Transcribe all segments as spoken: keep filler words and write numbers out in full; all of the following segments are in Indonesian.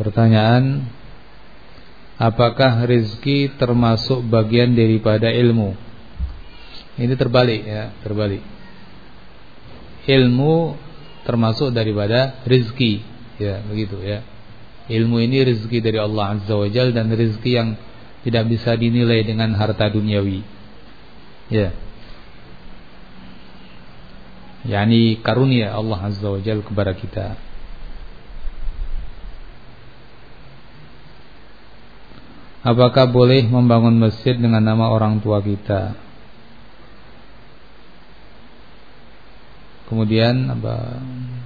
Pertanyaan, apakah rezeki termasuk bagian daripada ilmu? Ini terbalik ya, terbalik. Ilmu termasuk daripada rezeki, ya begitu ya. Ilmu ini rezeki dari Allah Azza wa Jalla, dan rezeki yang tidak bisa dinilai dengan harta duniawi. Ya. Yani karunia Allah Azza wa Jalla kepada kita. Apakah boleh membangun masjid dengan nama orang tua kita? Kemudian apa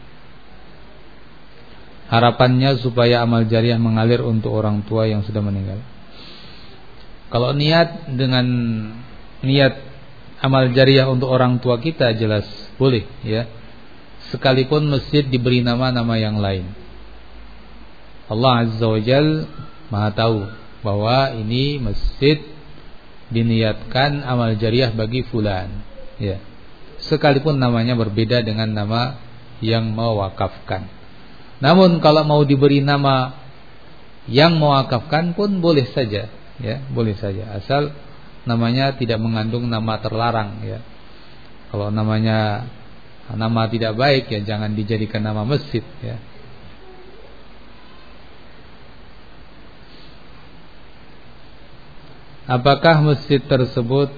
harapannya supaya amal jariah mengalir untuk orang tua yang sudah meninggal? Kalau niat dengan niat amal jariah untuk orang tua kita jelas boleh ya. Sekalipun masjid diberi nama-nama yang lain. Allah Azza wa Jalla Maha tahu bahwa ini masjid diniatkan amal jariah bagi fulan ya. Sekalipun namanya berbeda dengan nama yang mewakafkan. Namun kalau mau diberi nama yang mewakafkan pun boleh saja ya, boleh saja asal namanya tidak mengandung nama terlarang ya. Kalau namanya nama tidak baik ya jangan dijadikan nama masjid ya. Apakah masjid tersebut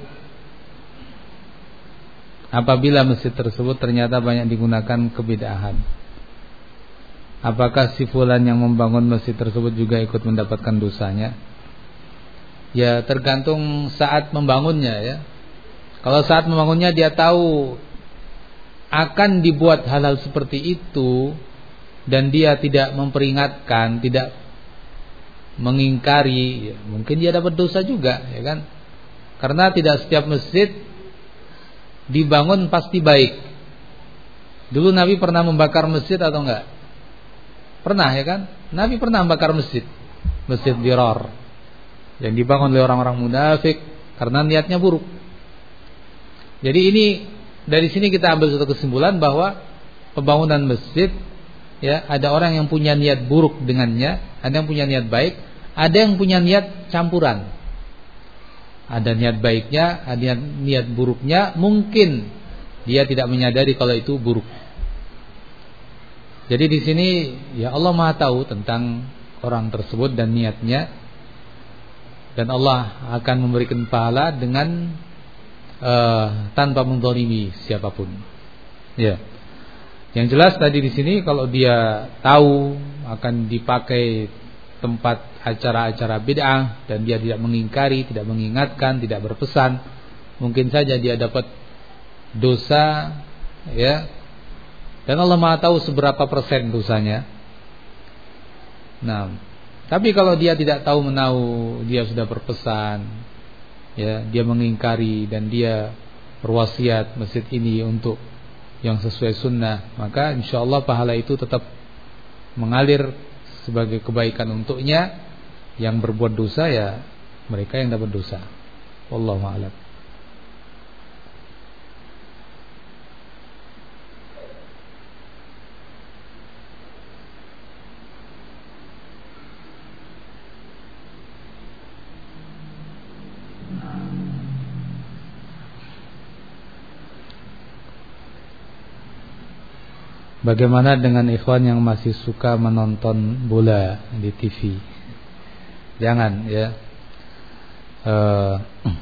apabila masjid tersebut ternyata banyak digunakan kebid'ahan, apakah si fulan yang membangun masjid tersebut juga ikut mendapatkan dosanya? Ya tergantung saat membangunnya ya. Kalau saat membangunnya dia tahu akan dibuat hal-hal seperti itu dan dia tidak memperingatkan, tidak mengingkari, ya, mungkin dia dapat dosa juga ya kan. Karena tidak setiap masjid dibangun pasti baik. Dulu Nabi pernah membakar masjid atau enggak? Pernah ya kan? Nabi pernah membakar masjid, Masjid Dirar, yang dibangun oleh orang-orang munafik karena niatnya buruk. Jadi ini dari sini kita ambil satu kesimpulan bahwa pembangunan masjid ya ada orang yang punya niat buruk dengannya, ada yang punya niat baik, ada yang punya niat campuran. Ada niat baiknya, ada niat buruknya, mungkin dia tidak menyadari kalau itu buruk. Jadi di sini ya Allah Maha tahu tentang orang tersebut dan niatnya, dan Allah akan memberikan pahala dengan uh, tanpa menzalimi siapapun. Ya. Yang jelas tadi di sini kalau dia tahu akan dipakai tempat acara-acara bid'ah dan dia tidak mengingkari, tidak mengingatkan, tidak berpesan, mungkin saja dia dapat dosa ya. Dan Allah Maha tahu seberapa persen dosanya. Nah, tapi kalau dia tidak tahu menahu, dia sudah berpesan ya, dia mengingkari dan dia berwasiat masjid ini untuk yang sesuai sunnah, maka insyaallah pahala itu tetap mengalir sebagai kebaikan untuknya. Yang berbuat dosa ya mereka yang dapat dosa. Wallahu a'lam. Bagaimana dengan ikhwan yang masih suka menonton bola di T V? Jangan ya. Uh,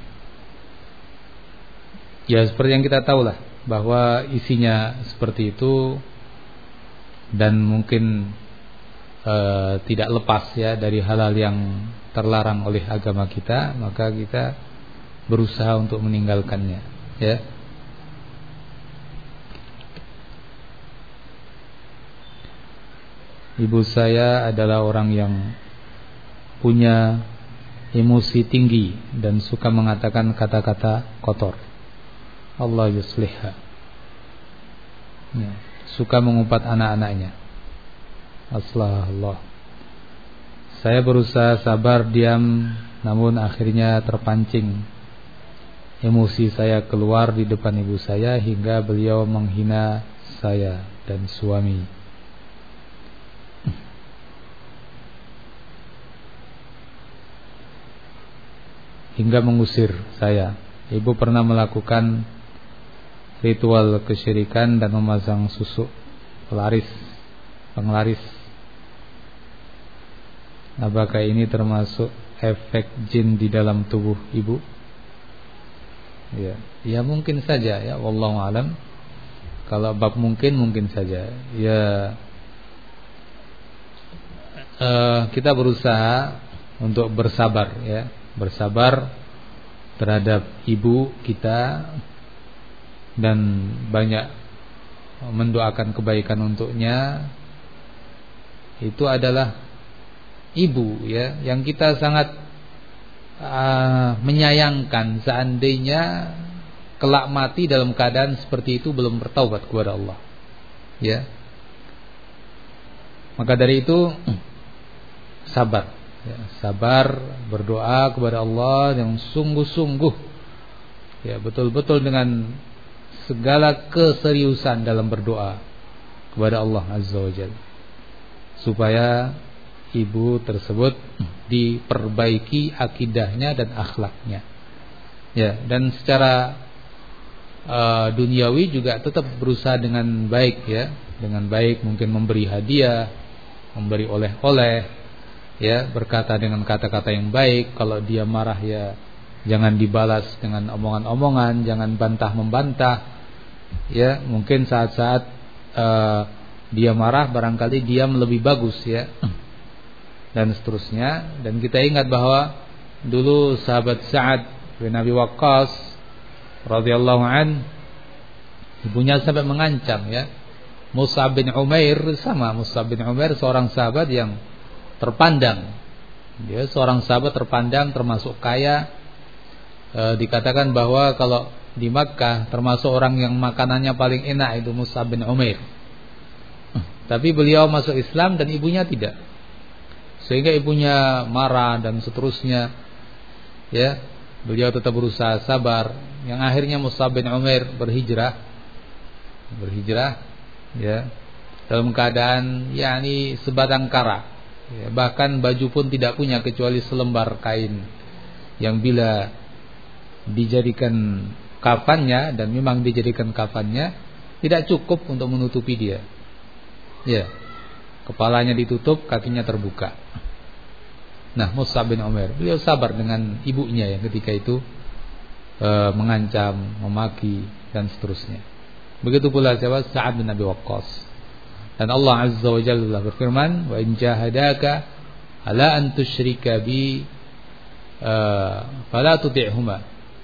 ya seperti yang kita tahu lah bahwa isinya seperti itu dan mungkin uh, tidak lepas ya dari hal-hal yang terlarang oleh agama kita, maka kita berusaha untuk meninggalkannya ya. Ibu saya adalah orang yang punya emosi tinggi dan suka mengatakan kata-kata kotor. Allah yuslihha. Ya, suka mengumpat anak-anaknya. Aslahullah. Saya berusaha sabar diam, namun akhirnya terpancing. Emosi saya keluar di depan ibu saya hingga beliau menghina saya dan suami. hingga mengusir saya. Ibu pernah melakukan ritual kesyirikan dan memasang susuk pelaris, penglaris. Apakah ini termasuk efek jin di dalam tubuh ibu? Ya, ya mungkin saja ya, wallahu alam. Kalau bab mungkin mungkin saja. Ya, uh, kita berusaha untuk bersabar ya, bersabar terhadap ibu kita dan banyak mendoakan kebaikan untuknya. Itu adalah ibu ya, yang kita sangat uh, menyayangkan seandainya kelak mati dalam keadaan seperti itu belum bertaubat kepada Allah. Ya. Maka dari itu sabar, ya, sabar berdoa kepada Allah yang sungguh-sungguh, ya betul-betul dengan segala keseriusan dalam berdoa kepada Allah Azza wa Jalla, supaya ibu tersebut diperbaiki akidahnya dan akhlaknya. Ya, dan secara uh, duniawi juga tetap berusaha dengan baik ya, dengan baik, mungkin memberi hadiah, memberi oleh-oleh, ya, berkata dengan kata-kata yang baik. Kalau dia marah ya jangan dibalas dengan omongan-omongan, jangan bantah-membantah. Ya, mungkin saat-saat uh, dia marah barangkali diam lebih bagus ya. Dan seterusnya. Dan kita ingat bahwa dulu sahabat Sa'ad bin Abi Waqqas radhiyallahu an, ibunya sampai mengancam ya. Mus'ab bin Umair sama, Mus'ab bin Umair seorang sahabat yang terpandang. Dia seorang sahabat terpandang, termasuk kaya. E, dikatakan bahwa kalau di Makkah termasuk orang yang makanannya paling enak itu Mus'ab bin Umair. Tapi beliau masuk Islam dan ibunya tidak. Sehingga ibunya marah dan seterusnya. Ya, beliau tetap berusaha sabar. Yang akhirnya Mus'ab bin Umair berhijrah. Berhijrah ya, dalam keadaan yakni sebatang kara ya, bahkan baju pun tidak punya kecuali selembar kain yang bila dijadikan kafannya, dan memang dijadikan kafannya, tidak cukup untuk menutupi dia ya, kepalanya ditutup, kakinya terbuka. Nah, Mus'ab bin Umair, beliau sabar dengan ibunya yang ketika itu e, mengancam, memaki dan seterusnya. Begitu pula siapa? Sa'ad bin Abi Waqqas. Dan Allah Azza wa Jalla berfirman, "Wa in jahadaka ala an tusyrika bi uh, fala tuti'huma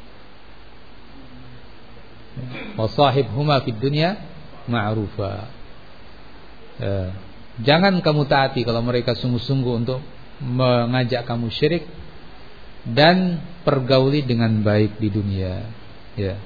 wa sahibhuma fid dunya ma'rufa." Uh, jangan kamu taati kalau mereka sungguh-sungguh untuk mengajak kamu syirik, dan pergauli dengan baik di dunia. Ya.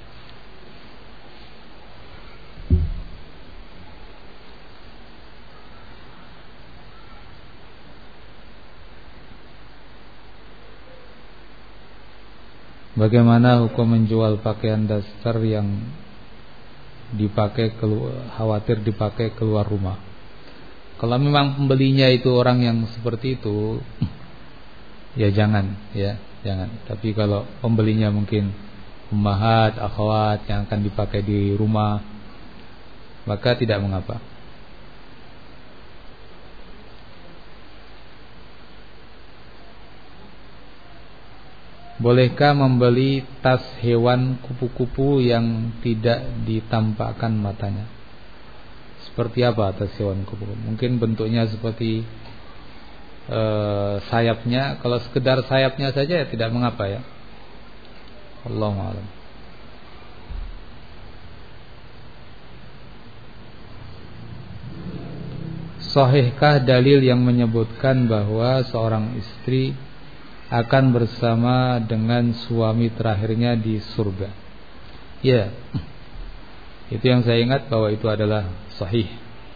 Bagaimana hukum menjual pakaian dasar yang dipakai keluar, khawatir dipakai keluar rumah? Kalau memang pembelinya itu orang yang seperti itu, ya jangan, ya jangan. Tapi kalau pembelinya mungkin ummahat, akhwat yang akan dipakai di rumah, maka tidak mengapa. Bolehkah membeli tas hewan kupu-kupu yang tidak ditampakkan matanya? Seperti apa tas hewan kupu-kupu? Mungkin bentuknya seperti e, sayapnya. Kalau sekedar sayapnya saja ya tidak mengapa ya. Allahu a'lam. Sahihkah dalil yang menyebutkan bahwa seorang istri akan bersama dengan suami terakhirnya di surga? Ya, itu yang saya ingat bahwa itu adalah sahih.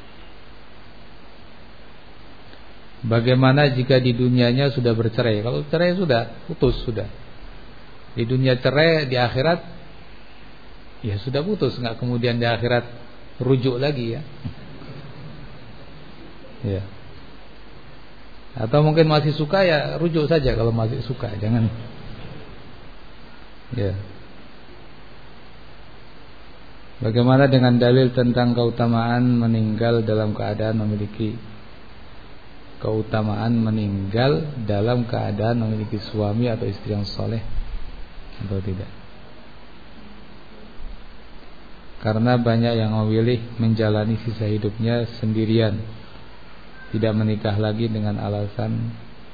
Bagaimana jika di dunianya sudah bercerai? Kalau cerai sudah, putus sudah. Di dunia cerai, di akhirat ya sudah putus, nggak kemudian di akhirat rujuk lagi ya. Ya. Atau mungkin masih suka ya rujuk saja kalau masih suka, jangan Ya. Bagaimana dengan dalil tentang keutamaan meninggal dalam keadaan memiliki keutamaan meninggal dalam keadaan memiliki suami atau istri yang soleh atau tidak? Karena banyak yang memilih menjalani sisa hidupnya sendirian, tidak menikah lagi dengan alasan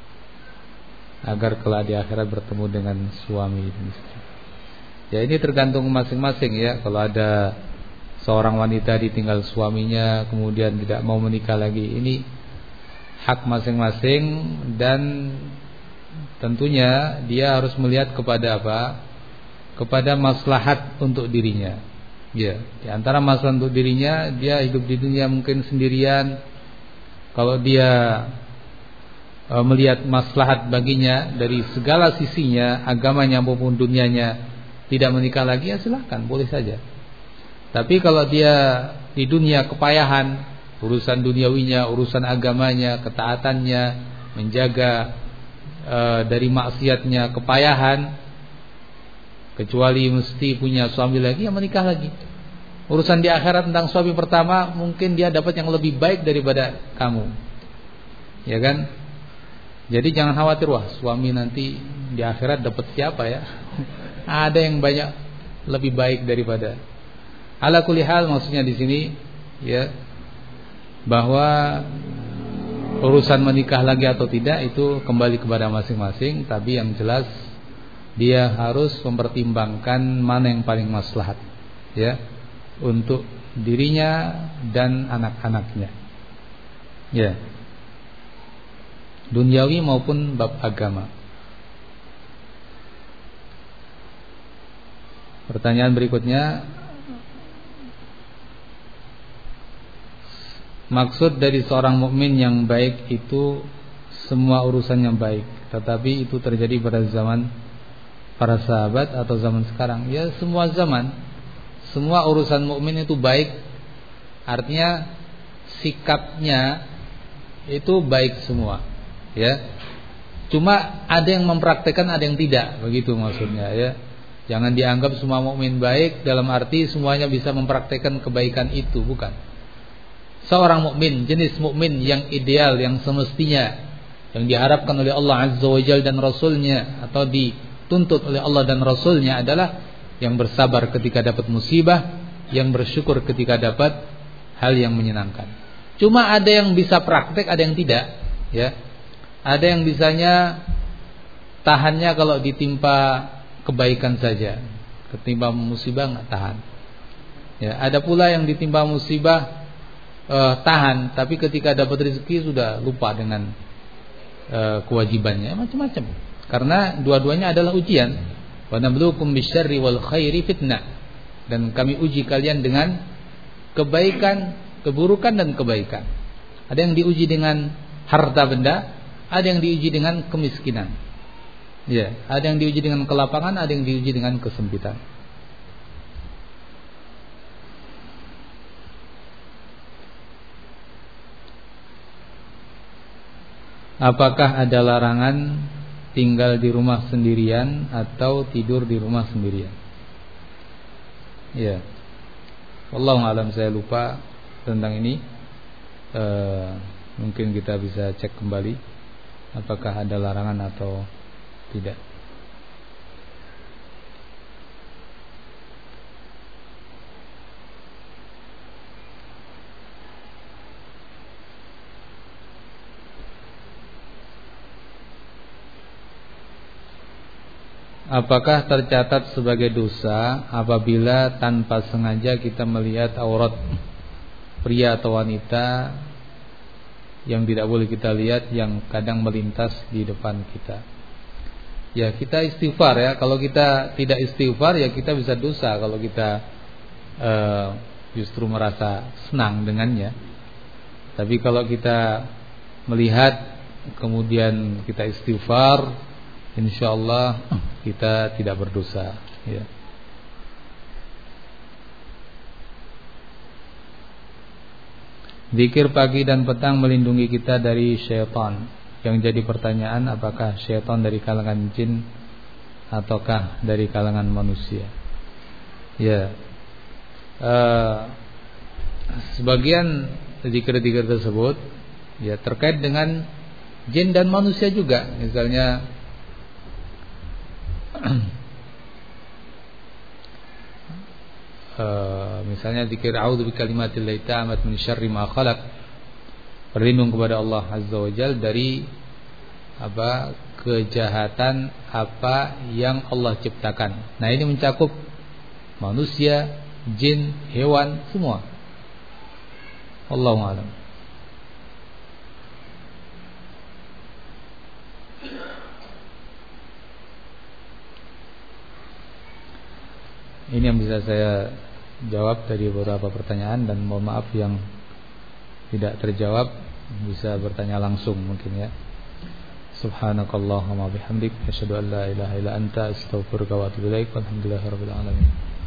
agar kelak di akhirat bertemu dengan suami dan istri. Ya, ini tergantung masing-masing ya. Kalau ada seorang wanita ditinggal suaminya kemudian tidak mau menikah lagi, ini hak masing-masing, dan tentunya dia harus melihat kepada apa? Kepada maslahat untuk dirinya. Ya, di antara masalah untuk dirinya, dia hidup di dunia mungkin sendirian. Kalau dia e, melihat maslahat baginya dari segala sisinya, agamanya maupun dunianya, tidak menikah lagi, ya silakan, boleh saja. Tapi kalau dia di dunia kepayahan, urusan duniawinya, urusan agamanya, ketaatannya, menjaga e, dari maksiatnya, kepayahan, kecuali mesti punya suami lagi, ya menikah lagi. Urusan di akhirat tentang suami pertama, mungkin dia dapat yang lebih baik daripada kamu, ya kan? Jadi jangan khawatir, wah suami nanti di akhirat dapat siapa ya? Ada yang banyak lebih baik daripada. Ala kulli hal, maksudnya di sini ya, bahwa urusan menikah lagi atau tidak itu kembali kepada masing-masing, tapi yang jelas dia harus mempertimbangkan mana yang paling maslahat ya untuk dirinya dan anak-anaknya. Ya. Duniawi maupun bab agama. Pertanyaan berikutnya, maksud dari seorang mukmin yang baik itu semua urusannya baik, tetapi itu terjadi pada zaman para sahabat atau zaman sekarang? Ya, semua zaman, semua urusan mukmin itu baik. Artinya sikapnya itu baik semua, ya. Cuma ada yang mempraktekkan, ada yang tidak, begitu maksudnya ya. Jangan dianggap semua mukmin baik dalam arti semuanya bisa mempraktekkan kebaikan itu, bukan. Seorang mukmin, jenis mukmin yang ideal, yang semestinya, yang diharapkan oleh Allah Azza wa Jalla dan Rasulnya, atau di tuntut oleh Allah dan Rasulnya adalah yang bersabar ketika dapat musibah, yang bersyukur ketika dapat hal yang menyenangkan. Cuma ada yang bisa praktek, ada yang tidak, ya. Ada yang bisanya tahannya kalau ditimpa kebaikan saja, ketimpa musibah nggak tahan. Ya, ada pula yang ditimpa musibah eh, tahan, tapi ketika dapat rezeki sudah lupa dengan eh, kewajibannya, macam-macam. Karena dua-duanya adalah ujian. Wa nabluukum bisyarri wal khairi fitnah. Dan kami uji kalian dengan kebaikan, keburukan dan kebaikan. Ada yang diuji dengan harta benda, ada yang diuji dengan kemiskinan. Ya, ada yang diuji dengan kelapangan, ada yang diuji dengan kesempitan. Apakah ada larangan tinggal di rumah sendirian atau tidur di rumah sendirian? Ya, wallahu a'lam, saya lupa tentang ini. e, Mungkin kita bisa cek kembali apakah ada larangan atau tidak. Apakah tercatat sebagai dosa apabila tanpa sengaja kita melihat aurat pria atau wanita yang tidak boleh kita lihat, yang kadang melintas di depan kita? Ya, kita istighfar ya. Kalau kita tidak istighfar, ya kita bisa dosa. Kalau kita uh, justru merasa senang dengannya. Tapi kalau kita melihat kemudian kita istighfar, insyaallah kita tidak berdosa, ya. Zikir pagi dan petang melindungi kita dari syaitan. Yang jadi pertanyaan, apakah syaitan dari kalangan jin ataukah dari kalangan manusia? Ya, uh, sebagian zikir-zikir tersebut ya terkait dengan jin dan manusia juga. Misalnya uh, misalnya zikir a'udzu bikalimatillahi tammati min syarri ma khalaq, berlindung kepada Allah Azza wa Jalla dari apa kejahatan apa yang Allah ciptakan. Nah, ini mencakup manusia, jin, hewan, semua. Allahu a'lam. Ini yang bisa saya jawab dari beberapa pertanyaan, dan mohon maaf yang tidak terjawab bisa bertanya langsung mungkin ya. Subhanakallahumma bihamdik asyhadu an la ilaha illa anta astaghfiruka wa atubu ilaik. Walhamdulillahirabbil alamin.